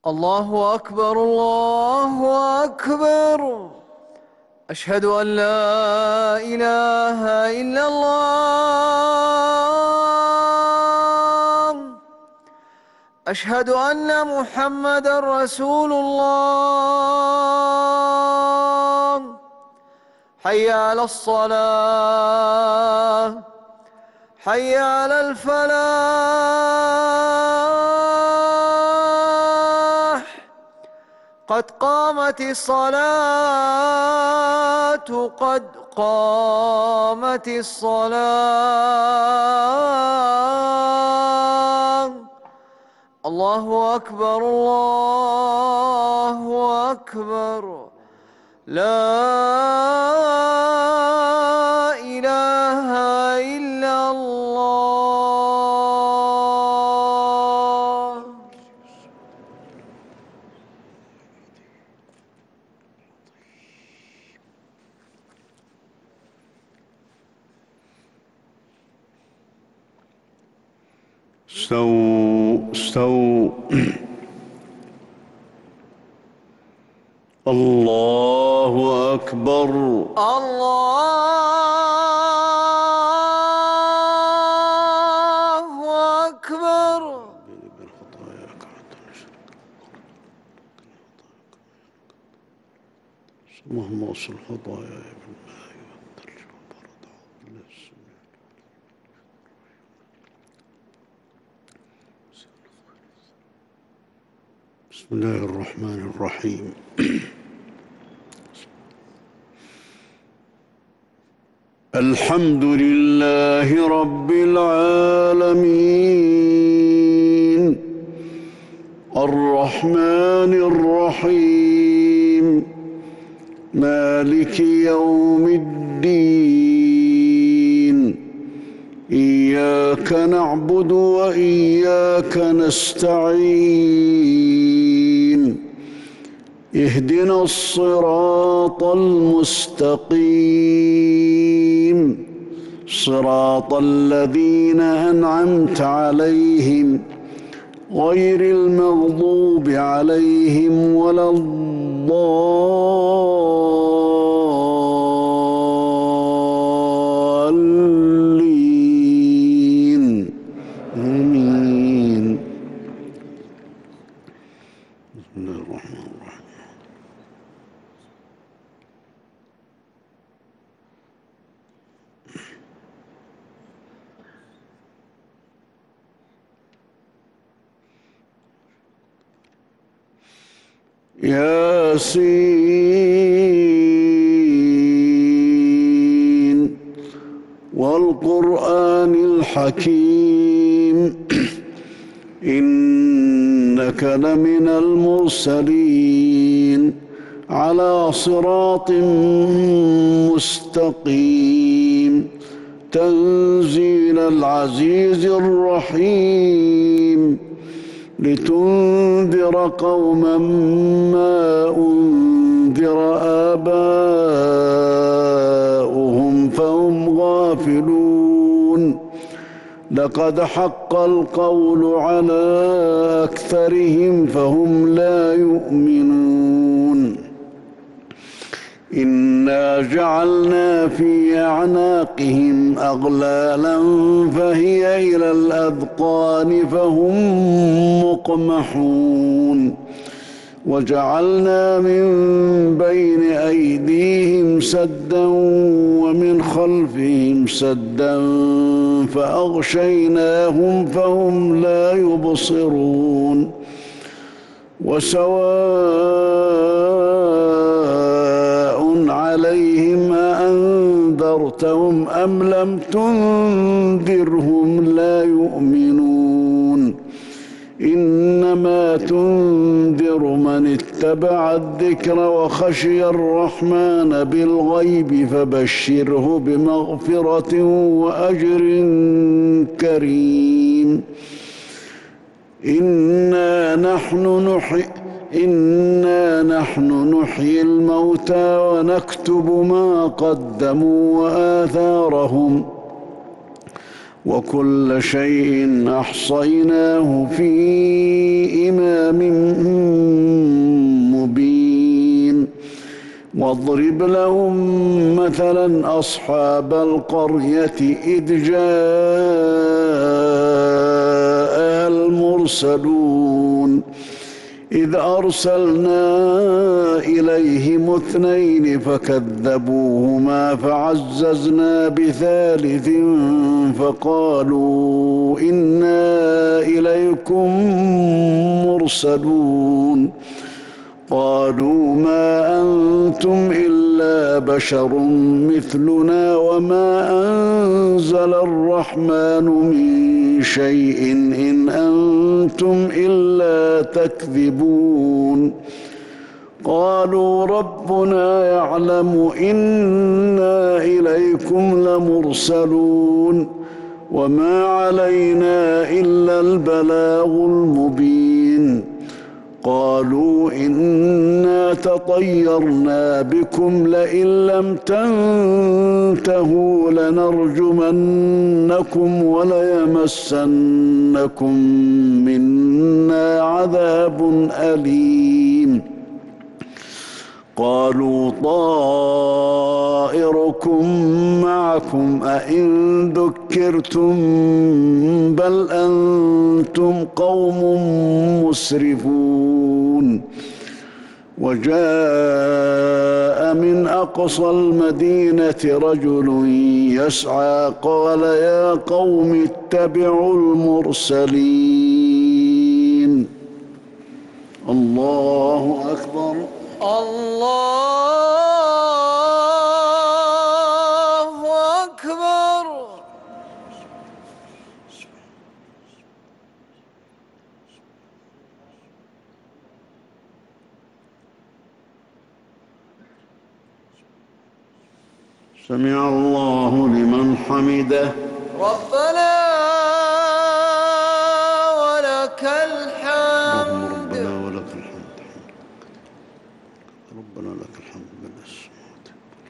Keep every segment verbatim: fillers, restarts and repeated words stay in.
الله أكبر الله أكبر. أشهد أن لا إله إلا الله. أشهد أن محمدًا رسول الله. حي على الصلاة، حي على الفلاح. قد قامت الصلاة، قد قامت الصلاة. الله أكبر الله أكبر. لا إله إلا الله. استووا استووا. الله أكبر. الله أكبر. اللهم وصل خطاياي بالماء والثلج والبرد. بسم الله الرحمن الرحيم. الحمد لله رب العالمين الرحمن الرحيم مالك يوم الدين. إياك نعبد وإياك نستعين. اهدنا الصراط المستقيم صراط الذين أنعمت عليهم غير المغضوب عليهم ولا الضالين. آمين. بسم الله الرحمن الرحيم. ياسين والقرآن الحكيم إنك لمن المرسلين على صراط مستقيم تنزيل العزيز الرحيم لتنذر قوما ما أنذر آباؤهم فهم غافلون. لقد حق القول على أكثرهم فهم لا يؤمنون. إنا جعلنا في أعناقهم أغلالا فهي إلى الأذقان فهم مقمحون. وجعلنا من بين أيديهم سدا ومن خلفهم سدا فأغشيناهم فهم لا يبصرون. وسواء عليهم أأنذرتهم أم لم تنذرهم لا يؤمنون. إنما تنذر من اتبع الذكر وخشي الرحمن بالغيب فبشره بمغفرة وأجر كريم. إنا نحن نحيي إنا نحن نحيي الموتى ونكتب ما قدموا وآثارهم وكل شيء أحصيناه في إمام مبين واضرب لهم مثلا أصحاب القرية إذ جاء المرسلون إذ أرسلنا إليهم اثنين فكذبوهما فعززنا بثالث فقالوا إنا إليكم مرسلون قالوا ما أنتم إلا بشر مثلنا وما أنزل الرحمن من شيء إن أنتم إلا تكذبون قالوا ربنا يعلم إنا إليكم لمرسلون وما علينا إلا البلاغ المبين قالوا إنا تطيرنا بكم لئن لم تنتهوا لنرجمنكم وليمسنكم منا عذاب أليم قالوا طائركم معكم أئن ذكرتم بل أنتم قوم مسرفون وجاء من أقصى المدينة رجل يسعى قال يا قوم اتبعوا المرسلين الله أكبر الله أكبر. سمع الله لمن حمده ربنا ولك الحمد. ربنا ولك الحمد ربنا لك الحمد بالسماوات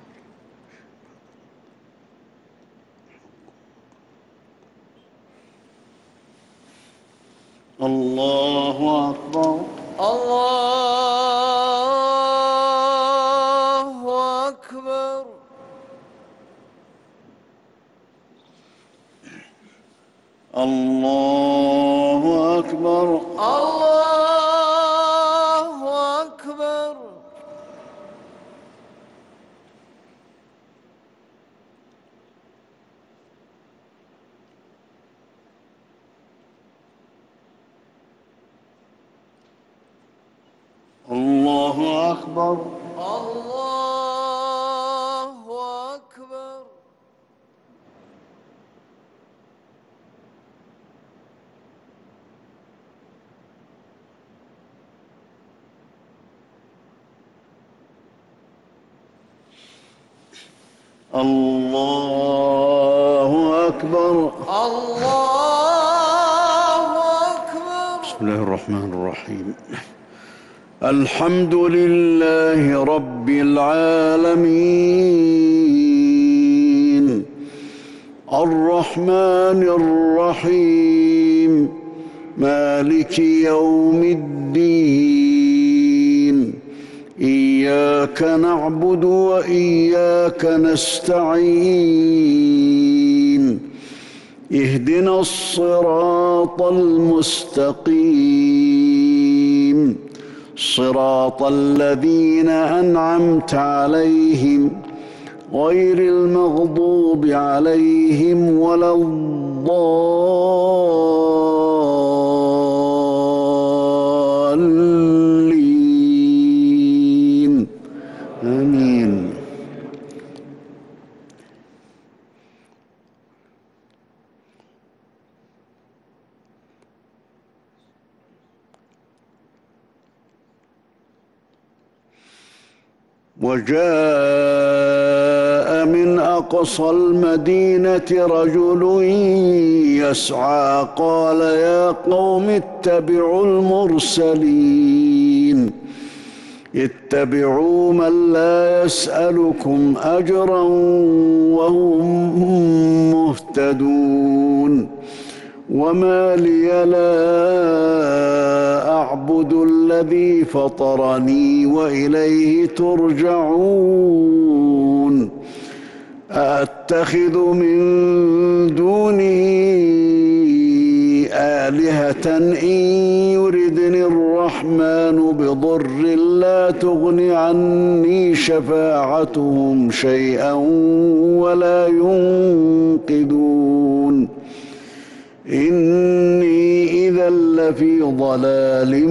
الله أكبر الله أكبر. الله أكبر الله أكبر. الله أكبر الله أكبر. الله أكبر الله أكبر. بسم الله الرحمن الرحيم الحمد لله رب العالمين الرحمن الرحيم مالك يوم الدين إياك نعبد وإياك نستعين اهدنا الصراط المستقيم صراط الذين أنعمت عليهم غير المغضوب عليهم ولا الضالين آمين وجاء من أقصى المدينة رجل يسعى قال يا قوم اتبعوا المرسلين اتبعوا من لا يسألكم أجرا وهم مهتدون وما لي لا أعبد الذي فطرني وإليه ترجعون أأتخذ من دونه آلهة إن يردني الرحمن بضر لا تغن عني شفاعتهم شيئا ولا ينقذون إني إذا لفي ضلال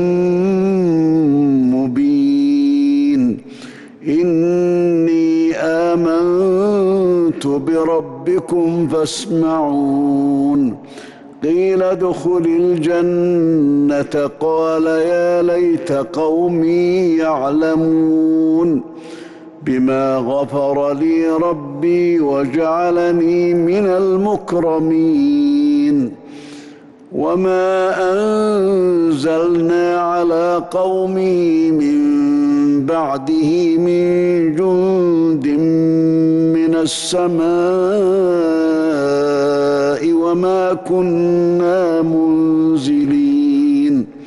مبين إني آمنت بربكم فاسمعون قيل ادخل الجنة قال يا ليت قومي يعلمون بما غفر لي ربي وجعلني من المكرمين وما أنزلنا على قومه من بعده من جند من السماء وما كنا منزلين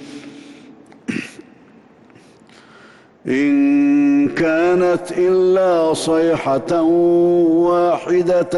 إن كانت إلا صيحة واحدة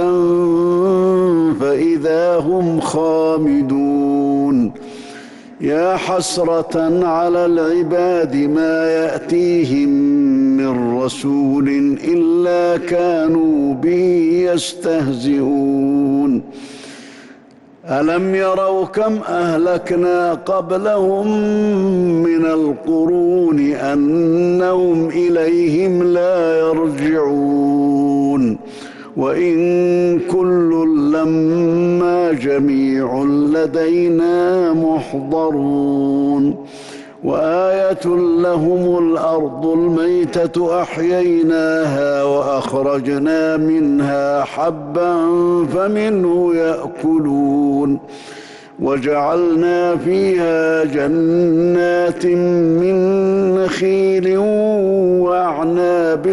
فإذا هم خامدون يا حسرة على العباد ما يأتيهم من رسول إلا كانوا به يستهزئون ألم يروا كم أهلكنا قبلهم من القرون أنهم إليهم لا يرجعون وإن كل لما جميع لدينا محضرون وآية لهم الأرض الميتة أحييناها وأخرجنا منها حبا فمنه يأكلون وجعلنا فيها جنات من نخيل وأعناب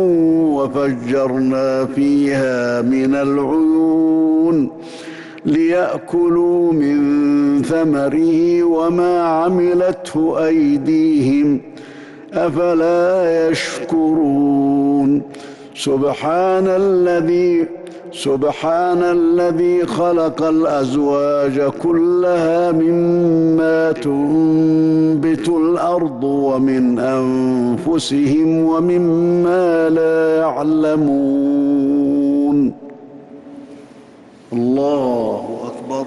وفجرنا فيها من العيون ليأكلوا من ثمره وما عملته أيديهم أفلا يشكرون سبحان الذي سبحان الذي خلق الأزواج كلها مما تنبت الأرض ومن أنفسهم ومما لا يعلمون الله أكبر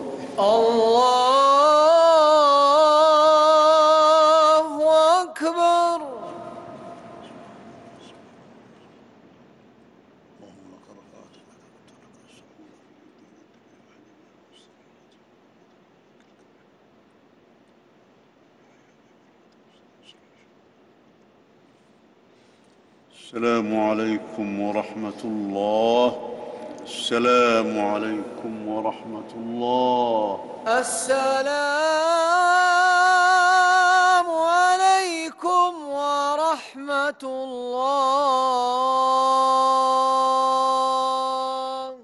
الله أكبر السلام عليكم ورحمة الله السلام عليكم ورحمة الله السلام عليكم ورحمة الله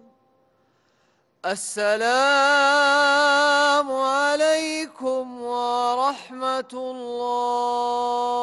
السلام عليكم ورحمة الله